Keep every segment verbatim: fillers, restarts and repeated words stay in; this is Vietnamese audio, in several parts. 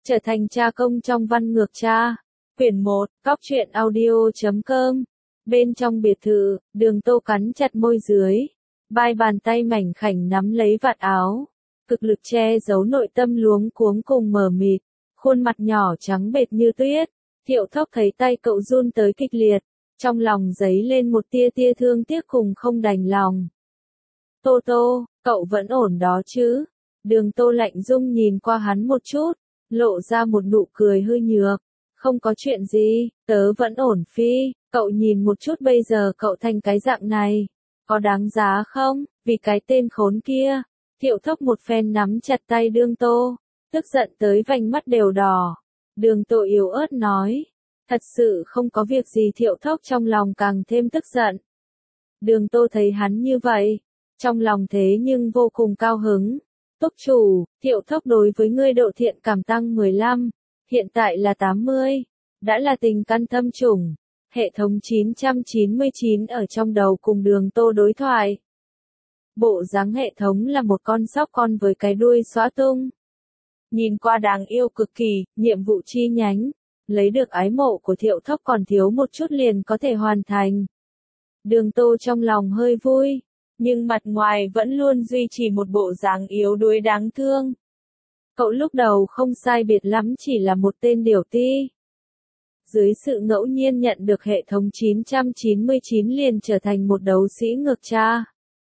Trở thành cha công trong văn ngược cha. Quyển một, cóc truyện audio chấm com. Bên trong biệt thự, Đường Tô cắn chặt môi dưới. Vai bàn tay mảnh khảnh nắm lấy vạt áo. Cực lực che giấu nội tâm luống cuống cùng mờ mịt. Khuôn mặt nhỏ trắng bệch như tuyết. Thiệu Thốc thấy tay cậu run tới kịch liệt. Trong lòng dấy lên một tia tia thương tiếc cùng không đành lòng. Tô Tô, cậu vẫn ổn đó chứ? Đường Tô lạnh dung nhìn qua hắn một chút. Lộ ra một nụ cười hư nhược. Không có chuyện gì, tớ vẫn ổn phi, cậu nhìn một chút bây giờ cậu thành cái dạng này. Có đáng giá không, vì cái tên khốn kia. Thiệu Thốc một phen nắm chặt tay Đường Tô, tức giận tới vành mắt đều đỏ. Đường Tô yếu ớt nói. Thật sự không có việc gì. Thiệu Thốc trong lòng càng thêm tức giận. Đường Tô thấy hắn như vậy, trong lòng thế nhưng vô cùng cao hứng. Túc chủ, Thiệu Thốc đối với ngươi độ thiện cảm tăng mười lăm, hiện tại là tám mươi, đã là tình căn thâm trùng. Hệ thống chín trăm chín mươi chín ở trong đầu cùng Đường Tô đối thoại. Bộ dáng hệ thống là một con sóc con với cái đuôi xõa tung. Nhìn qua đáng yêu cực kỳ, nhiệm vụ chi nhánh. Lấy được ái mộ của Thiệu Thốc còn thiếu một chút liền có thể hoàn thành. Đường Tô trong lòng hơi vui. Nhưng mặt ngoài vẫn luôn duy trì một bộ dáng yếu đuối đáng thương. Cậu lúc đầu không sai biệt lắm chỉ là một tên điểu ti. Dưới sự ngẫu nhiên nhận được hệ thống chín trăm chín mươi chín liền trở thành một đấu sĩ ngược cha.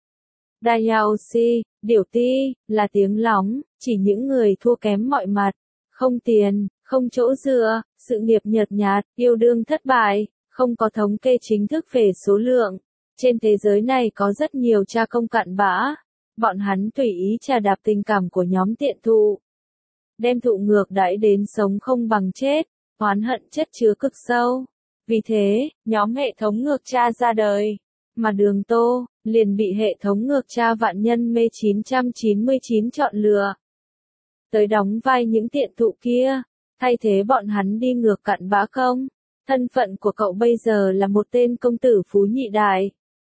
Dayaoshi, điểu ti, là tiếng lóng, chỉ những người thua kém mọi mặt, không tiền, không chỗ dựa, sự nghiệp nhợt nhạt, yêu đương thất bại, không có thống kê chính thức về số lượng. Trên thế giới này có rất nhiều cha công cặn bã, bọn hắn tùy ý trà đạp tình cảm của nhóm tiện thụ. Đem thụ ngược đãi đến sống không bằng chết, oán hận chất chứa cực sâu. Vì thế, nhóm hệ thống ngược cha ra đời, mà Đường Tô liền bị hệ thống ngược cha vạn nhân mê chín trăm chín mươi chín chọn lựa. Tới đóng vai những tiện thụ kia, thay thế bọn hắn đi ngược cặn bã công. Thân phận của cậu bây giờ là một tên công tử phú nhị đại.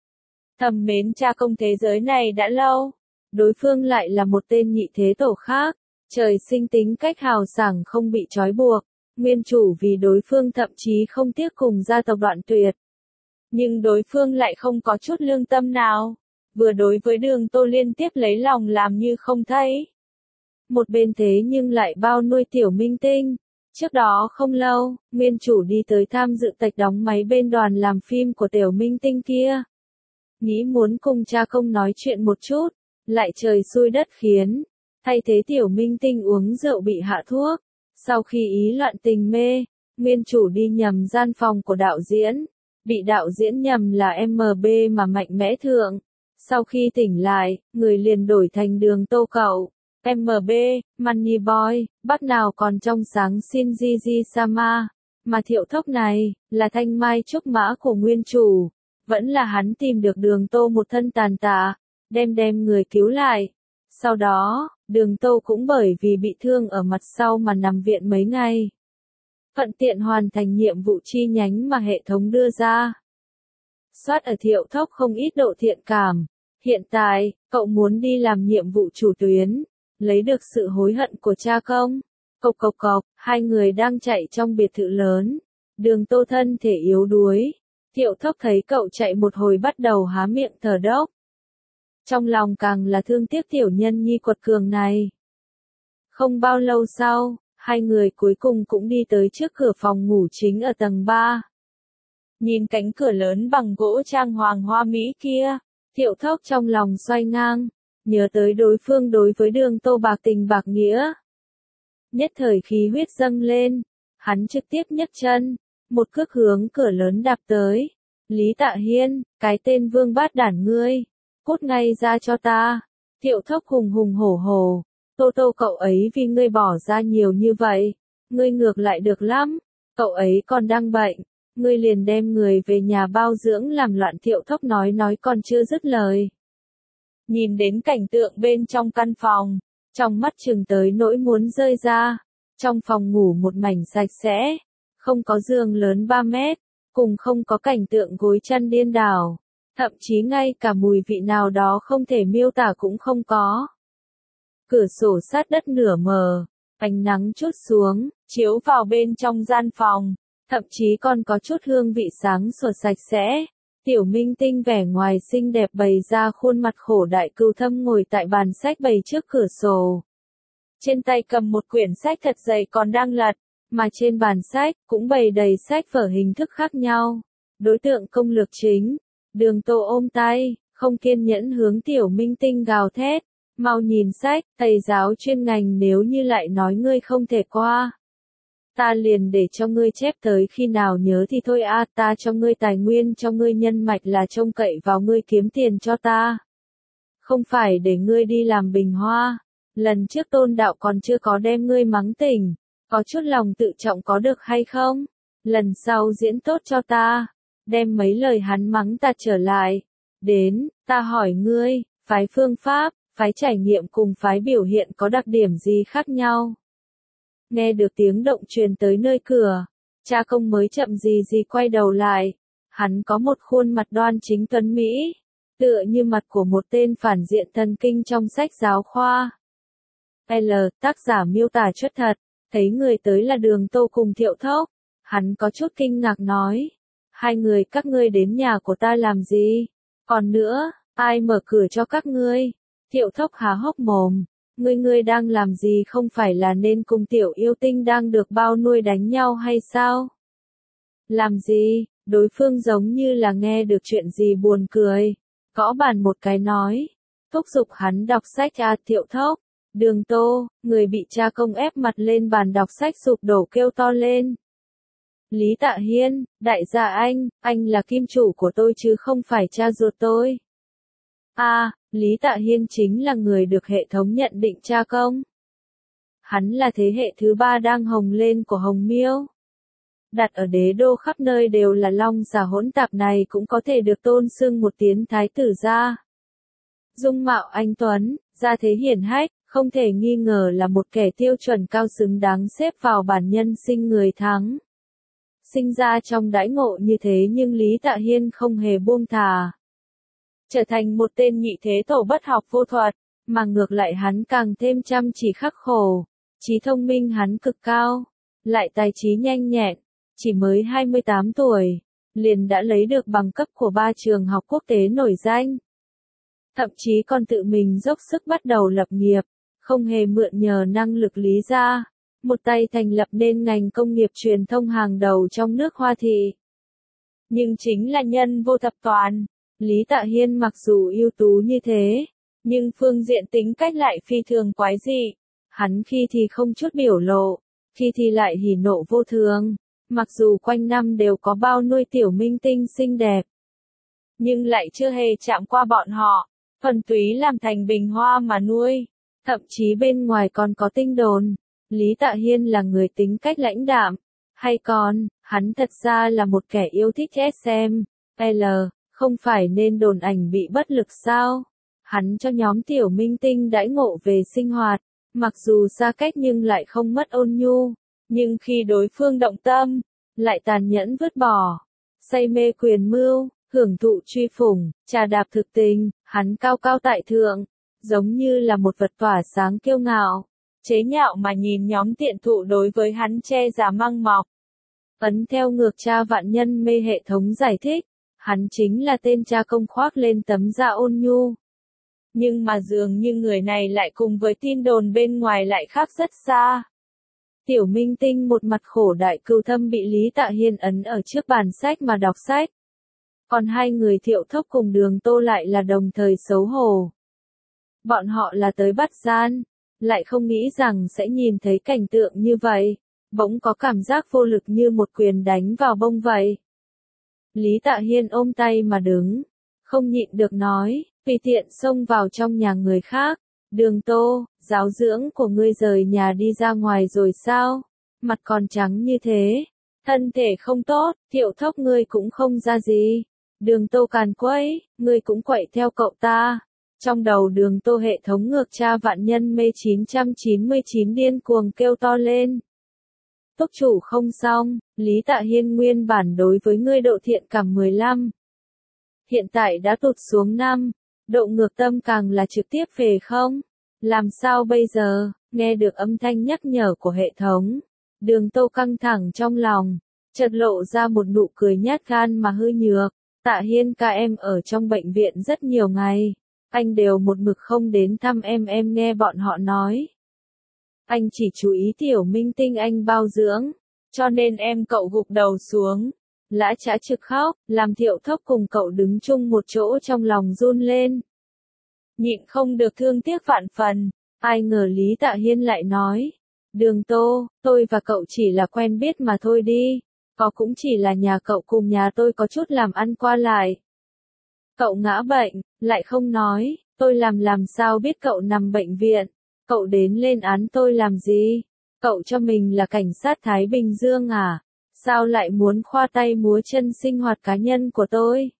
Thầm mến cha công thế giới này đã lâu, đối phương lại là một tên nhị thế tổ khác, trời sinh tính cách hào sảng không bị trói buộc, nguyên chủ vì đối phương thậm chí không tiếc cùng gia tộc đoạn tuyệt. Nhưng đối phương lại không có chút lương tâm nào, vừa đối với Đường Tô liên tiếp lấy lòng làm như không thấy. Một bên thế nhưng lại bao nuôi tiểu minh tinh. Trước đó không lâu, nguyên chủ đi tới tham dự tạch đóng máy bên đoàn làm phim của tiểu minh tinh kia. Nghĩ muốn cùng cha công nói chuyện một chút, lại trời xui đất khiến. Thay thế tiểu minh tinh uống rượu bị hạ thuốc. Sau khi ý loạn tình mê, nguyên chủ đi nhầm gian phòng của đạo diễn. Bị đạo diễn nhầm là em bê mà mạnh mẽ thượng. Sau khi tỉnh lại, người liền đổi thành Đường Tô cậu. em bê, Money Boy, bắt nào còn trong sáng Shinji Sama. Mà Thiệu Thốc này, là thanh mai trúc mã của nguyên chủ. Vẫn là hắn tìm được Đường Tô một thân tàn tạ, đem đem người cứu lại. Sau đó, Đường Tô cũng bởi vì bị thương ở mặt sau mà nằm viện mấy ngày. Thuận tiện hoàn thành nhiệm vụ chi nhánh mà hệ thống đưa ra. Soát ở Thiệu Thốc không ít độ thiện cảm. Hiện tại, cậu muốn đi làm nhiệm vụ chủ tuyến, lấy được sự hối hận của cha công. Cộc cộc cộc, hai người đang chạy trong biệt thự lớn. Đường Tô thân thể yếu đuối. Thiệu Thốc thấy cậu chạy một hồi bắt đầu há miệng thở dốc. Trong lòng càng là thương tiếc tiểu nhân nhi quật cường này. Không bao lâu sau, hai người cuối cùng cũng đi tới trước cửa phòng ngủ chính ở tầng ba. Nhìn cánh cửa lớn bằng gỗ trang hoàng hoa mỹ kia, Thiệu Thốc trong lòng xoay ngang, nhớ tới đối phương đối với Đường Tô bạc tình bạc nghĩa. Nhất thời khí huyết dâng lên, hắn trực tiếp nhấc chân, một cước hướng cửa lớn đạp tới. Lý Tạ Hiên, cái tên vương bát đản ngươi, cút ngay ra cho ta. Thiệu Thốc hùng hùng hổ hổ, Tô Tô cậu ấy vì ngươi bỏ ra nhiều như vậy, ngươi ngược lại được lắm, cậu ấy còn đang bệnh, ngươi liền đem người về nhà bao dưỡng làm loạn. Thiệu Thốc nói nói còn chưa dứt lời. Nhìn đến cảnh tượng bên trong căn phòng, trong mắt chừng tới nỗi muốn rơi ra. Trong phòng ngủ một mảnh sạch sẽ, không có giường lớn ba mét, cùng không có cảnh tượng gối chăn điên đảo, thậm chí ngay cả mùi vị nào đó không thể miêu tả cũng không có. Cửa sổ sát đất nửa mờ, Ánh nắng chút xuống, chiếu vào bên trong gian phòng, thậm chí còn có chút hương vị sáng sủa sạch sẽ. Tiểu Minh Tinh vẻ ngoài xinh đẹp bày ra khuôn mặt khổ đại cừu thâm ngồi tại bàn sách bày trước cửa sổ. Trên tay cầm một quyển sách thật dày còn đang lật, mà trên bàn sách cũng bày đầy sách vở hình thức khác nhau. Đối tượng công lược chính, Đường Tô ôm tay, không kiên nhẫn hướng Tiểu Minh Tinh gào thét. Mau nhìn sách, thầy giáo chuyên ngành nếu như lại nói ngươi không thể qua. Ta liền để cho ngươi chép tới khi nào nhớ thì thôi a, ta cho ngươi tài nguyên, cho ngươi nhân mạch là trông cậy vào ngươi kiếm tiền cho ta. Không phải để ngươi đi làm bình hoa. Lần trước Tôn đạo còn chưa có đem ngươi mắng tỉnh, có chút lòng tự trọng có được hay không? Lần sau diễn tốt cho ta, đem mấy lời hắn mắng ta trở lại. Đến, ta hỏi ngươi, phái phương pháp, phái trải nghiệm cùng phái biểu hiện có đặc điểm gì khác nhau? Nghe được tiếng động truyền tới nơi cửa, cha công mới chậm gì gì quay đầu lại. Hắn có một khuôn mặt đoan chính tuấn mỹ, tựa như mặt của một tên phản diện thần kinh trong sách giáo khoa. L, tác giả miêu tả chất thật, thấy người tới là Đường Tô cùng Thiệu Thốc. Hắn có chút kinh ngạc nói, hai người các ngươi đến nhà của ta làm gì? Còn nữa, ai mở cửa cho các ngươi? Thiệu Thốc há hốc mồm, ngươi ngươi đang làm gì, không phải là nên cùng Tiểu Yêu Tinh đang được bao nuôi đánh nhau hay sao? Làm gì? Đối phương giống như là nghe được chuyện gì buồn cười, gõ bàn một cái nói, thúc giục hắn đọc sách. À, Thiệu Thốc, Đường Tô, người bị cha công ép mặt lên bàn đọc sách sụp đổ kêu to lên. Lý Tạ Hiên, đại gia anh, anh là kim chủ của tôi chứ không phải cha ruột tôi. À, Lý Tạ Hiên chính là người được hệ thống nhận định cha công. Hắn là thế hệ thứ ba đang hồng lên của Hồng Miêu. Đặt ở đế đô khắp nơi đều là long xà hỗn tạp này cũng có thể được tôn xưng một tiếng thái tử gia. Dung mạo anh tuấn, gia thế hiển hách, không thể nghi ngờ là một kẻ tiêu chuẩn cao xứng đáng xếp vào bản nhân sinh người thắng. Sinh ra trong đãi ngộ như thế nhưng Lý Tạ Hiên không hề buông thà. Trở thành một tên nhị thế tổ bất học vô thuật, mà ngược lại hắn càng thêm chăm chỉ khắc khổ. Trí thông minh hắn cực cao, lại tài trí nhanh nhẹn, chỉ mới hai mươi tám tuổi, liền đã lấy được bằng cấp của ba trường học quốc tế nổi danh. Thậm chí còn tự mình dốc sức bắt đầu lập nghiệp, không hề mượn nhờ năng lực Lý gia, một tay thành lập nên ngành công nghiệp truyền thông hàng đầu trong nước Hoa Thị. Nhưng chính là nhân vô thập toàn, Lý Tạ Hiên mặc dù ưu tú như thế, nhưng phương diện tính cách lại phi thường quái dị. Hắn khi thì không chút biểu lộ, khi thì lại hỉ nộ vô thường, mặc dù quanh năm đều có bao nuôi Tiểu Minh Tinh xinh đẹp, nhưng lại chưa hề chạm qua bọn họ, thuần túy làm thành bình hoa mà nuôi. Thậm chí bên ngoài còn có tin đồn, Lý Tạ Hiên là người tính cách lãnh đạm, hay còn, hắn thật ra là một kẻ yêu thích ét em, L, không phải nên đồn ảnh bị bất lực sao? Hắn cho nhóm Tiểu Minh Tinh đãi ngộ về sinh hoạt, mặc dù xa cách nhưng lại không mất ôn nhu, nhưng khi đối phương động tâm, lại tàn nhẫn vứt bỏ, say mê quyền mưu, hưởng thụ truy phủng, trà đạp thực tình, hắn cao cao tại thượng, giống như là một vật tỏa sáng kiêu ngạo, chế nhạo mà nhìn nhóm tiện thụ đối với hắn che giả măng mọc. Ấn theo ngược cha vạn nhân mê hệ thống giải thích, hắn chính là tên cha công khoác lên tấm da ôn nhu. Nhưng mà dường như người này lại cùng với tin đồn bên ngoài lại khác rất xa. Tiểu Minh Tinh một mặt khổ đại cừu thâm bị Lý Tạ Hiên ấn ở trước bàn sách mà đọc sách. Còn hai người Thiệu Thốc cùng Đường Tô lại là đồng thời xấu hổ. Bọn họ là tới bắt gian, lại không nghĩ rằng sẽ nhìn thấy cảnh tượng như vậy, bỗng có cảm giác vô lực như một quyền đánh vào bông vậy. Lý Tạ Hiên ôm tay mà đứng, không nhịn được nói, tùy tiện xông vào trong nhà người khác. Đường Tô, giáo dưỡng của ngươi rời nhà đi ra ngoài rồi sao? Mặt còn trắng như thế, thân thể không tốt, Thiệu Thốc ngươi cũng không ra gì. Đường Tô càn quấy, ngươi cũng quậy theo cậu ta. Trong đầu Đường Tô hệ thống ngược cha vạn nhân mê chín trăm chín mươi chín điên cuồng kêu to lên. Túc chủ không xong, Lý Tạ Hiên nguyên bản đối với ngươi độ thiện cảm mười lăm. Hiện tại đã tụt xuống năm, độ ngược tâm càng là trực tiếp về không. Làm sao bây giờ? Nghe được âm thanh nhắc nhở của hệ thống. Đường Tô căng thẳng trong lòng, chợt lộ ra một nụ cười nhát gan mà hư nhược. Tạ Hiên ca, em ở trong bệnh viện rất nhiều ngày. Anh đều một mực không đến thăm em, em nghe bọn họ nói. Anh chỉ chú ý tiểu minh tinh anh bao dưỡng, cho nên em cậu gục đầu xuống. Lã Trá trực khóc, làm Thiệu Thốc cùng cậu đứng chung một chỗ trong lòng run lên. Nhịn không được thương tiếc vạn phần, ai ngờ Lý Tạ Hiên lại nói. Đường Tô, tôi và cậu chỉ là quen biết mà thôi đi, có cũng chỉ là nhà cậu cùng nhà tôi có chút làm ăn qua lại. Cậu ngã bệnh, lại không nói, tôi làm làm sao biết cậu nằm bệnh viện, cậu đến lên án tôi làm gì, cậu cho mình là cảnh sát Thái Bình Dương à, sao lại muốn khoa tay múa chân sinh hoạt cá nhân của tôi.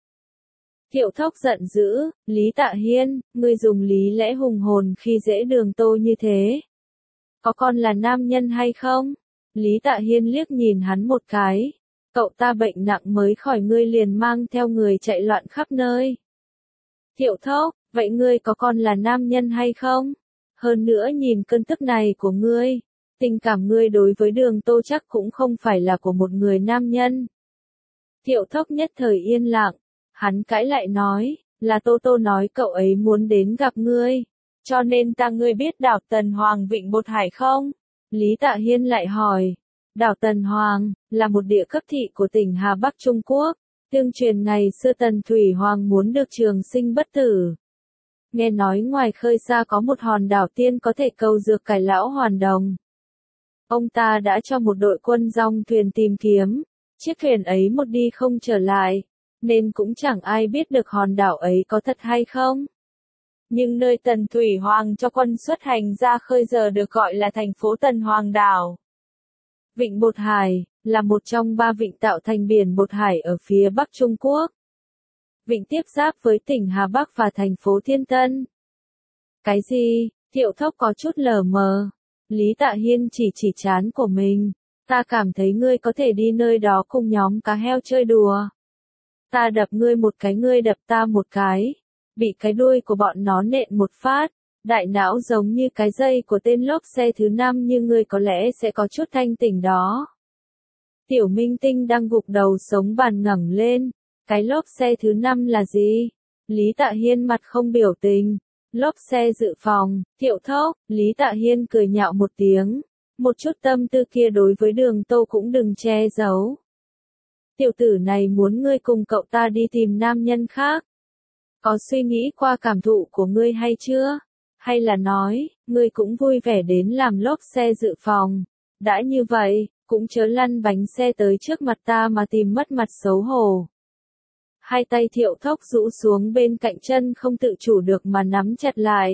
Thiệu Thốc giận dữ, Lý Tạ Hiên, ngươi dùng lý lẽ hùng hồn khi dễ Đường Tô như thế. Có con là nam nhân hay không? Lý Tạ Hiên liếc nhìn hắn một cái. Cậu ta bệnh nặng mới khỏi ngươi liền mang theo người chạy loạn khắp nơi. Thiệu Thốc, vậy ngươi có con là nam nhân hay không? Hơn nữa nhìn cơn tức này của ngươi, tình cảm ngươi đối với Đường Tô chắc cũng không phải là của một người nam nhân. Thiệu Thốc nhất thời yên lặng, hắn cãi lại nói, là Tô Tô nói cậu ấy muốn đến gặp ngươi. Cho nên ta ngươi biết đảo Tần Hoàng Vịnh Bột Hải không? Lý Tạ Hiên lại hỏi. Đảo Tần Hoàng, là một địa cấp thị của tỉnh Hà Bắc Trung Quốc. Tương truyền ngày xưa Tần Thủy Hoàng muốn được trường sinh bất tử. Nghe nói ngoài khơi xa có một hòn đảo tiên có thể cầu dược cải lão hoàn đồng. Ông ta đã cho một đội quân dòng thuyền tìm kiếm. Chiếc thuyền ấy một đi không trở lại. Nên cũng chẳng ai biết được hòn đảo ấy có thật hay không. Nhưng nơi Tần Thủy Hoàng cho quân xuất hành ra khơi giờ được gọi là thành phố Tần Hoàng Đảo. Vịnh Bột Hải, là một trong ba vịnh tạo thành biển Bột Hải ở phía Bắc Trung Quốc. Vịnh tiếp giáp với tỉnh Hà Bắc và thành phố Thiên Tân. Cái gì? Thiệu Thốc có chút lờ mờ. Lý Tạ Hiên chỉ chỉ trán của mình. Ta cảm thấy ngươi có thể đi nơi đó cùng nhóm cá heo chơi đùa. Ta đập ngươi một cái, ngươi đập ta một cái. Bị cái đuôi của bọn nó nện một phát, đại não giống như cái dây của tên lốp xe thứ năm, nhưng ngươi có lẽ sẽ có chút thanh tỉnh đó. Tiểu minh tinh đang gục đầu sống bàn ngẩng lên, cái lốp xe thứ năm là gì? Lý Tạ Hiên mặt không biểu tình, lốp xe dự phòng, Thiệu Thốc, Lý Tạ Hiên cười nhạo một tiếng, một chút tâm tư kia đối với Đường Tô cũng đừng che giấu. Tiểu tử này muốn ngươi cùng cậu ta đi tìm nam nhân khác. Có suy nghĩ qua cảm thụ của ngươi hay chưa? Hay là nói, ngươi cũng vui vẻ đến làm lốp xe dự phòng. Đã như vậy, cũng chớ lăn bánh xe tới trước mặt ta mà tìm mất mặt xấu hổ. Hai tay Thiệu Thốc rũ xuống bên cạnh chân không tự chủ được mà nắm chặt lại.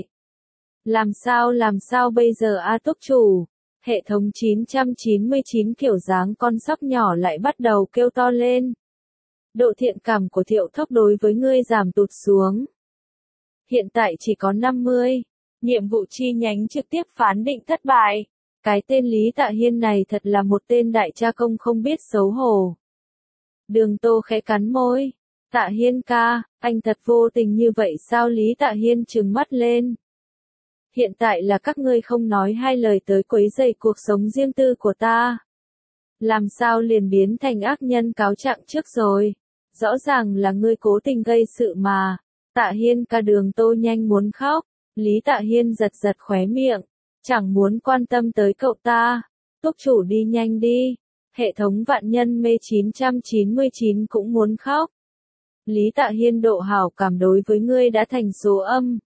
Làm sao làm sao bây giờ a túc chủ? Hệ thống chín trăm chín mươi chín kiểu dáng con sóc nhỏ lại bắt đầu kêu to lên. Độ thiện cảm của Thiệu Thốc đối với ngươi giảm tụt xuống. Hiện tại chỉ có năm mươi. Nhiệm vụ chi nhánh trực tiếp phán định thất bại. Cái tên Lý Tạ Hiên này thật là một tên đại cha công không biết xấu hổ. Đường Tô khẽ cắn môi. Tạ Hiên ca, anh thật vô tình như vậy sao? Lý Tạ Hiên trừng mắt lên. Hiện tại là các ngươi không nói hai lời tới quấy rầy cuộc sống riêng tư của ta. Làm sao liền biến thành ác nhân cáo trạng trước rồi? Rõ ràng là ngươi cố tình gây sự mà. Tạ Hiên ca, Đường Tô nhanh muốn khóc. Lý Tạ Hiên giật giật khóe miệng. Chẳng muốn quan tâm tới cậu ta. Túc chủ đi nhanh đi. Hệ thống vạn nhân mê chín trăm chín mươi chín cũng muốn khóc. Lý Tạ Hiên độ hảo cảm đối với ngươi đã thành số âm.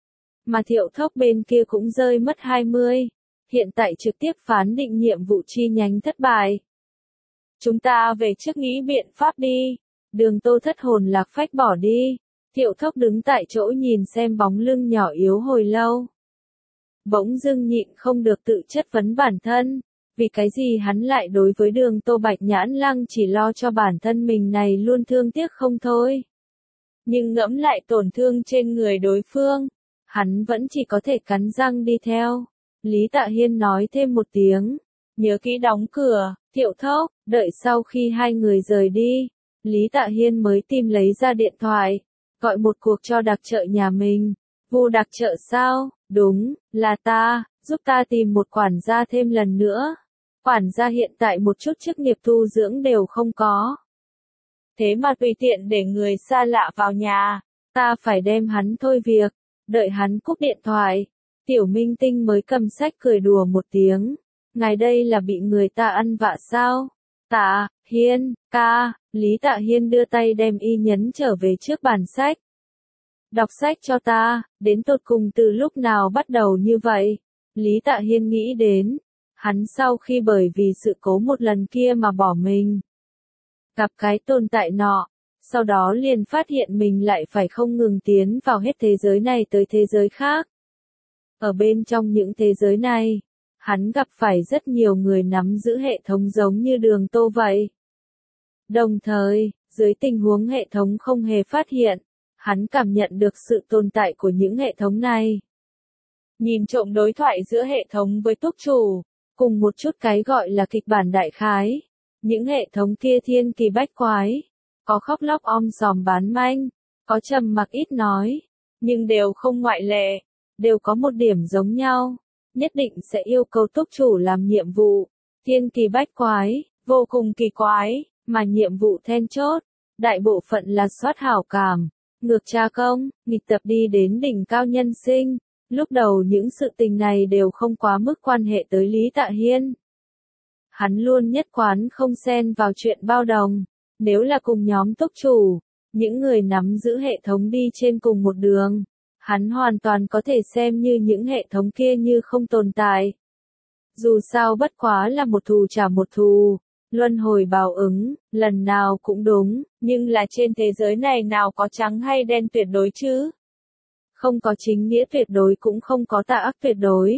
Mà Thiệu Thốc bên kia cũng rơi mất hai mươi. Hiện tại trực tiếp phán định nhiệm vụ chi nhánh thất bại. Chúng ta về trước nghĩ biện pháp đi. Đường Tô thất hồn lạc phách bỏ đi. Thiệu Thốc đứng tại chỗ nhìn xem bóng lưng nhỏ yếu hồi lâu. Bỗng dưng nhịn không được tự chất vấn bản thân. Vì cái gì hắn lại đối với Đường Tô Bạch Nhãn Lăng chỉ lo cho bản thân mình này luôn thương tiếc không thôi. Nhưng ngẫm lại tổn thương trên người đối phương, hắn vẫn chỉ có thể cắn răng đi theo. Lý Tạ Hiên nói thêm một tiếng. Nhớ kỹ đóng cửa. Thiệu Thốc, đợi sau khi hai người rời đi, Lý Tạ Hiên mới tìm lấy ra điện thoại, gọi một cuộc cho đặc trợ nhà mình. Vu đặc trợ sao? Đúng, là ta, giúp ta tìm một quản gia thêm lần nữa. Quản gia hiện tại một chút chức nghiệp tu dưỡng đều không có. Thế mà tùy tiện để người xa lạ vào nhà, ta phải đem hắn thôi việc, đợi hắn cúp điện thoại. Tiểu Minh Tinh mới cầm sách cười đùa một tiếng. Ngài đây là bị người ta ăn vạ sao? Tạ, Hiên, ca, Lý Tạ Hiên đưa tay đem y nhấn trở về trước bàn sách. Đọc sách cho ta, đến tột cùng từ lúc nào bắt đầu như vậy? Lý Tạ Hiên nghĩ đến, hắn sau khi bởi vì sự cố một lần kia mà bỏ mình. Gặp cái tồn tại nọ, sau đó liền phát hiện mình lại phải không ngừng tiến vào hết thế giới này tới thế giới khác. Ở bên trong những thế giới này, hắn gặp phải rất nhiều người nắm giữ hệ thống giống như Đường Tô vậy. Đồng thời, dưới tình huống hệ thống không hề phát hiện, hắn cảm nhận được sự tồn tại của những hệ thống này. Nhìn trộm đối thoại giữa hệ thống với túc chủ, cùng một chút cái gọi là kịch bản đại khái. Những hệ thống kia thiên kỳ bách quái, có khóc lóc om sòm bán manh, có trầm mặc ít nói, nhưng đều không ngoại lệ, đều có một điểm giống nhau, nhất định sẽ yêu cầu túc chủ làm nhiệm vụ. Thiên kỳ bách quái, vô cùng kỳ quái, mà nhiệm vụ then chốt, đại bộ phận là soát hảo cảm, ngược tra công, nghịch tập đi đến đỉnh cao nhân sinh. Lúc đầu những sự tình này đều không quá mức quan hệ tới Lý Tạ Hiên. Hắn luôn nhất quán không xen vào chuyện bao đồng, nếu là cùng nhóm túc chủ, những người nắm giữ hệ thống đi trên cùng một đường, hắn hoàn toàn có thể xem như những hệ thống kia như không tồn tại. Dù sao bất quá là một thù trả một thù, luân hồi báo ứng, lần nào cũng đúng, nhưng là trên thế giới này nào có trắng hay đen tuyệt đối chứ? Không có chính nghĩa tuyệt đối cũng không có tà ác tuyệt đối.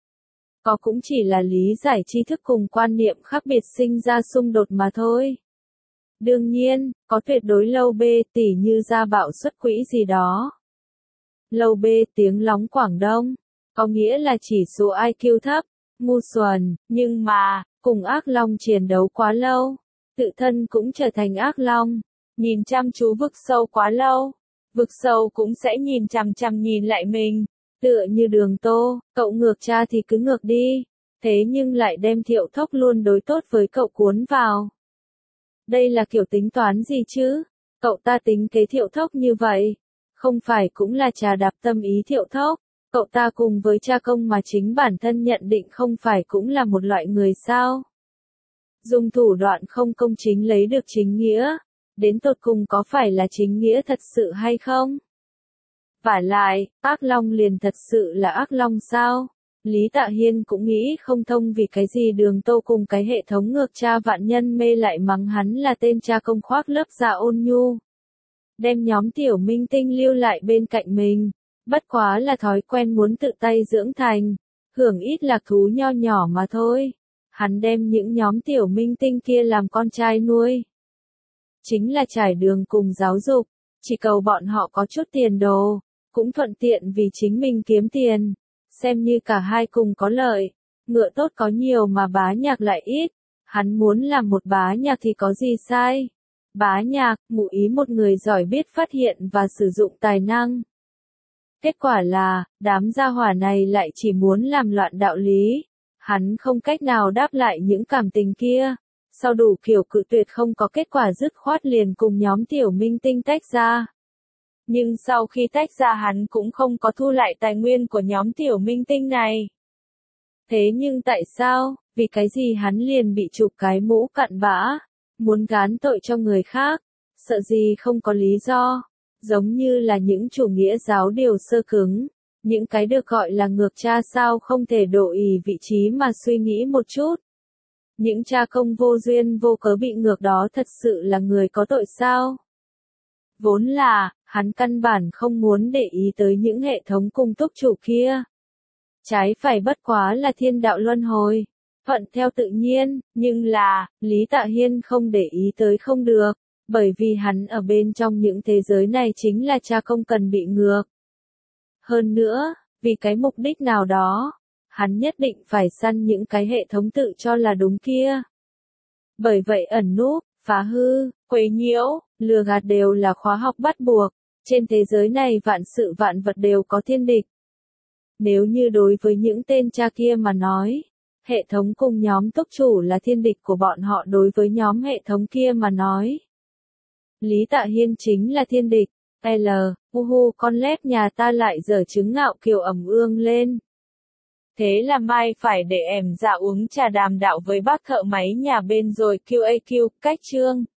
Có cũng chỉ là lý giải tri thức cùng quan niệm khác biệt sinh ra xung đột mà thôi. Đương nhiên, có tuyệt đối lâu bê tỉ như gia bạo xuất quỹ gì đó. Lâu bê tiếng lóng Quảng Đông, có nghĩa là chỉ số i kiu thấp, ngu xuẩn, nhưng mà, cùng ác long chiến đấu quá lâu, tự thân cũng trở thành ác long, nhìn chăm chú vực sâu quá lâu, vực sâu cũng sẽ nhìn chằm chằm nhìn lại mình. Tựa như Đường Tô, cậu ngược cha thì cứ ngược đi, thế nhưng lại đem Thiệu Thốc luôn đối tốt với cậu cuốn vào. Đây là kiểu tính toán gì chứ? Cậu ta tính kế Thiệu Thốc như vậy, không phải cũng là trà đạp tâm ý Thiệu Thốc, cậu ta cùng với cha công mà chính bản thân nhận định không phải cũng là một loại người sao? Dùng thủ đoạn không công chính lấy được chính nghĩa, đến tột cùng có phải là chính nghĩa thật sự hay không? Vả lại, ác long liền thật sự là ác long sao? Lý Tạ Hiên cũng nghĩ không thông vì cái gì Đường Tô cùng cái hệ thống ngược cha vạn nhân mê lại mắng hắn là tên cha công khoác lớp dạ ôn nhu. Đem nhóm tiểu minh tinh lưu lại bên cạnh mình, bất quá là thói quen muốn tự tay dưỡng thành, hưởng ít lạc thú nho nhỏ mà thôi. Hắn đem những nhóm tiểu minh tinh kia làm con trai nuôi. Chính là trải đường cùng giáo dục, chỉ cầu bọn họ có chút tiền đồ, cũng thuận tiện vì chính mình kiếm tiền, xem như cả hai cùng có lợi. Ngựa tốt có nhiều mà bá nhạc lại ít, hắn muốn làm một bá nhạc thì có gì sai. Bá nhạc, ngụ ý một người giỏi biết phát hiện và sử dụng tài năng. Kết quả là, đám gia hỏa này lại chỉ muốn làm loạn đạo lý. Hắn không cách nào đáp lại những cảm tình kia. Sau đủ kiểu cự tuyệt không có kết quả dứt khoát liền cùng nhóm tiểu minh tinh tách ra. Nhưng sau khi tách ra hắn cũng không có thu lại tài nguyên của nhóm tiểu minh tinh này. Thế nhưng tại sao, vì cái gì hắn liền bị chụp cái mũ cặn bã, muốn gán tội cho người khác, sợ gì không có lý do, giống như là những chủ nghĩa giáo điều sơ cứng, những cái được gọi là ngược cha sao không thể độ ỷ vị trí mà suy nghĩ một chút. Những cha công vô duyên vô cớ bị ngược đó thật sự là người có tội sao? Vốn là, hắn căn bản không muốn để ý tới những hệ thống cung túc chủ kia. Trái phải bất quá là thiên đạo luân hồi, thuận theo tự nhiên, nhưng là, Lý Tạ Hiên không để ý tới không được, bởi vì hắn ở bên trong những thế giới này chính là cha công cần bị ngược. Hơn nữa, vì cái mục đích nào đó, hắn nhất định phải săn những cái hệ thống tự cho là đúng kia. Bởi vậy ẩn núp, phá hư, quấy nhiễu, lừa gạt đều là khóa học bắt buộc, trên thế giới này vạn sự vạn vật đều có thiên địch. Nếu như đối với những tên cha kia mà nói, hệ thống cùng nhóm túc chủ là thiên địch của bọn họ đối với nhóm hệ thống kia mà nói. Lý Tạ Hiên chính là thiên địch. L, uhu con lép nhà ta lại dở trứng ngạo kiều ẩm ương lên. Thế là mai phải để em dạ uống trà đàm đạo với bác thợ máy nhà bên rồi quy a quy, cách chương.